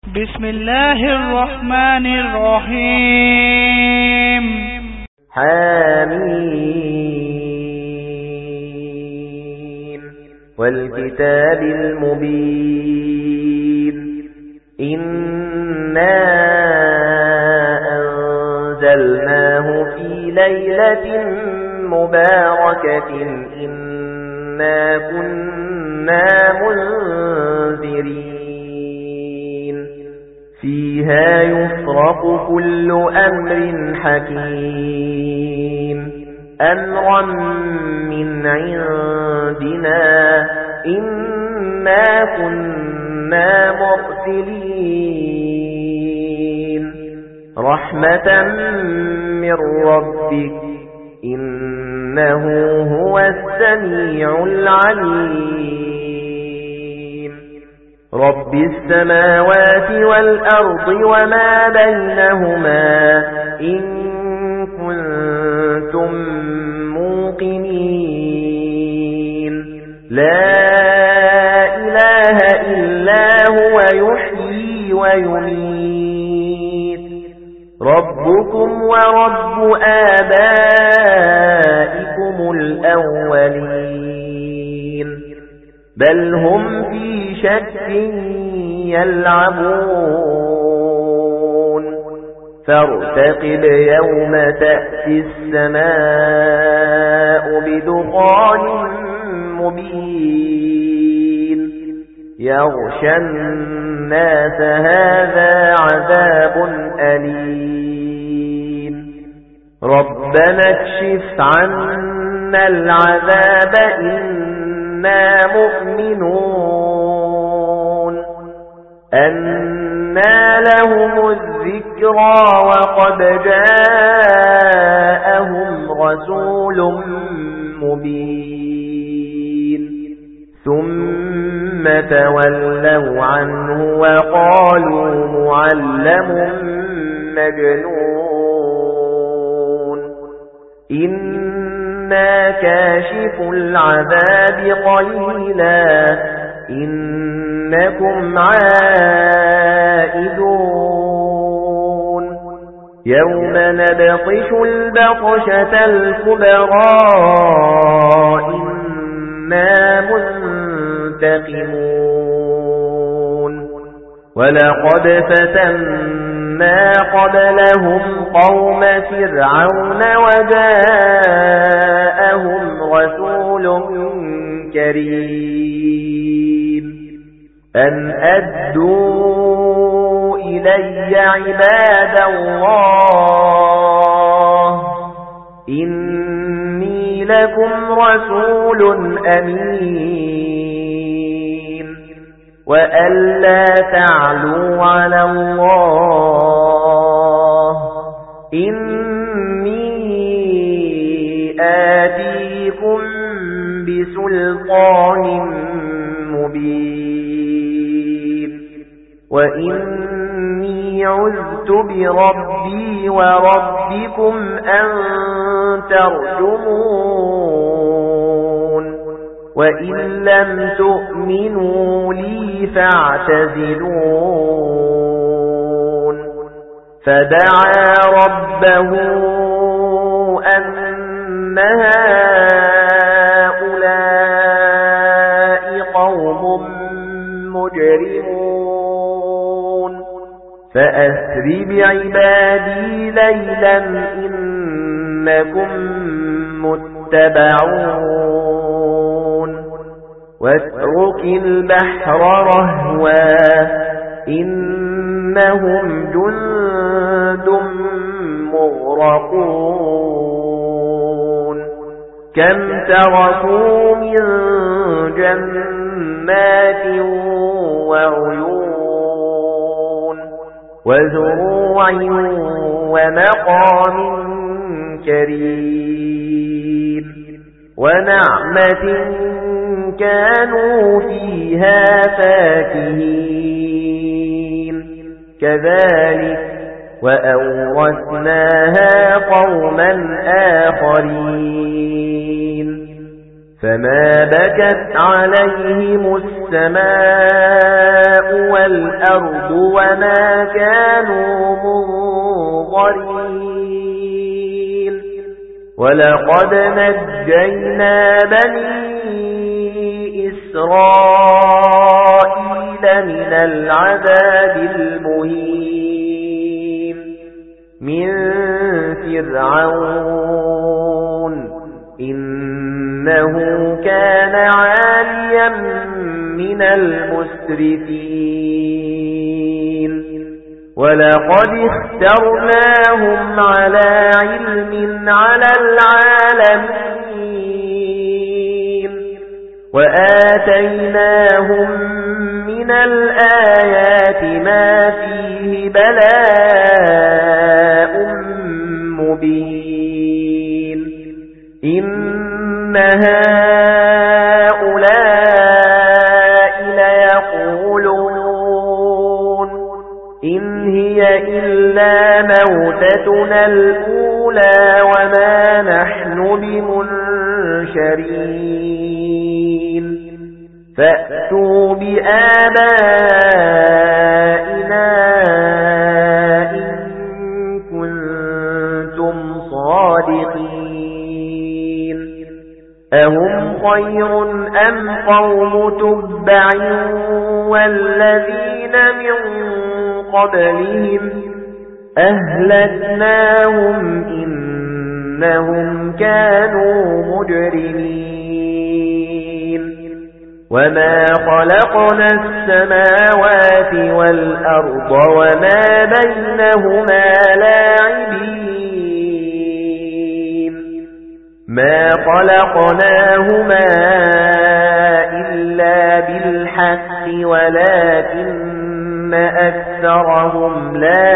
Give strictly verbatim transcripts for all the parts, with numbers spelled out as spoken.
بسم الله الرحمن الرحيم. حميم والكتاب المبين إنا أنزلناه في ليلة مباركة إنا كنا منذرين فيها يفرق كل أمر حكيم أمرا من عندنا إنا كنا مرسلين رحمة من ربك إنه هو السميع العليم رب السماوات والأرض وما بينهما إن كنتم موقنين لا إله إلا هو يحيي ويميت ربكم ورب آبائكم الأولين بل هم في شك يلعبون فارتقب يوم تأتي السماء بدخان مبين يغشى الناس هذا عذاب أليم ربنا اكشف عنا العذاب إنا مؤمنون أنى لهم الذكرى وقد جاءهم رسول مبين ثم تولوا عنه وقالوا معلم مجنون إنا كاشف العذاب قليلا إنكم عائدون يوم نبطش البطشة الكبرى إنا منتقمون ولقد فتنا قبلهم قوم فرعون وجاءهم رسول كريم أن أدوا إلي عباد الله إني لكم رسول أمين وألا تعلوا على الله إني آتيكم بسلطان مبين وإني عذت بربي وربكم أن ترجمون وإن لم تؤمنوا لي فاعتزلون فدعا ربه أن هؤلاء قوم مجرمون فأسر بعبادي ليلا إنكم متبعون واترك البحر رهوا إنهم جند مغرقون كم تركوا من جنات وعيون وزروع ومقام كريم ونعمة كانوا فيها فاكهين كذلك وأورثناها قوما آخرين فما بكت عليهم السماء والأرض وما كانوا منظرين ولقد نجينا بني إسرائيل من العذاب المهين من فرعون إنه كان عاليا من المسرفين ولقد اخترناهم على علم على العالمين وآتيناهم من الآيات ما فيه بلاء مبين إن هؤلاء ليقولون إن هي إلا موتتنا الأولى وما نحن بمنشرين فأتوا بآبائنا إن كنتم صادقين أهم خير أم قوم تبع والذين من قبلهم أهلكناهم إنهم كانوا مجرمين وما خلقنا السماوات والأرض وما بينهما لاعبين ما خلقناهما إلا بالحق ولكن أكثرهم لا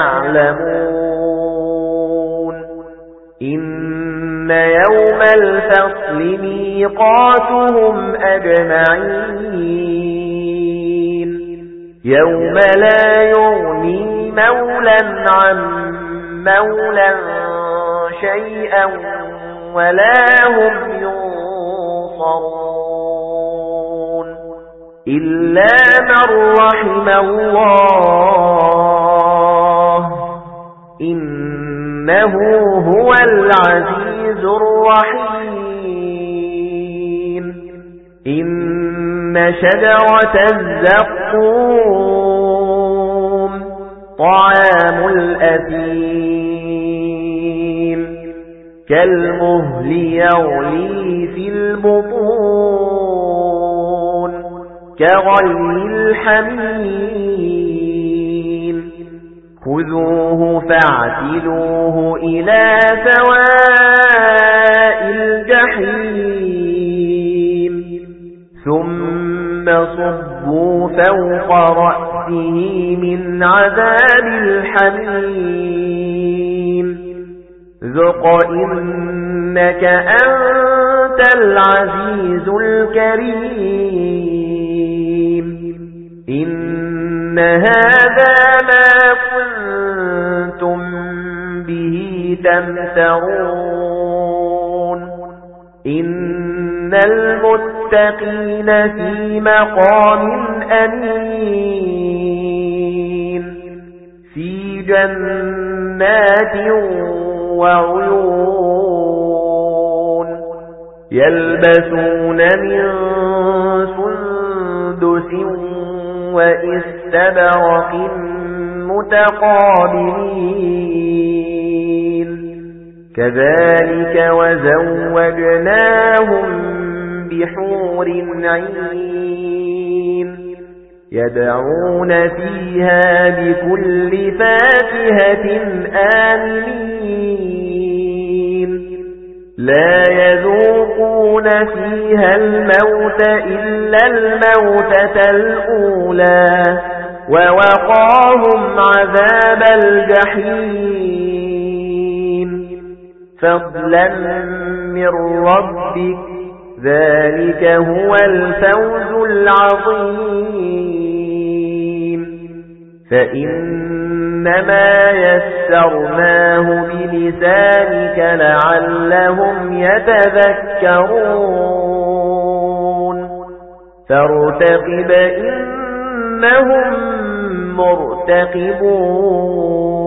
يعلمون إن يوم الفصل ميقاتهم أجمعين يوم لا يغني مولا عن مولا شيئا ولا هم ينصرون إلا من رحم الله إنه هو العزيز الرحيم إن شجرة الزقوم طعام الأثيم كالمهل يغلي في البطون كغلي الحميم خذوه فاعتلوه إلى سواء الجحيم ثم صبوا فوق رأسه من عذاب الحميم ذق إنك أنت العزيز الكريم إن هذا ما كنتم به تمترون إن المتقين في مقام أمين في جنات وعيون يلبسون من سندس وإستبرق متقابلين كذلك وزوجناهم بحور عين يدعون فيها بكل فاكهة آمنين لا يذوقون فيها الموت إلا الموتة الأولى ووقاهم عذاب الجحيم فضلا من ربك ذلك هو الفوز العظيم فإنما يسرناه بلسانك لعلهم يتذكرون فارتقب إنهم مرتقبون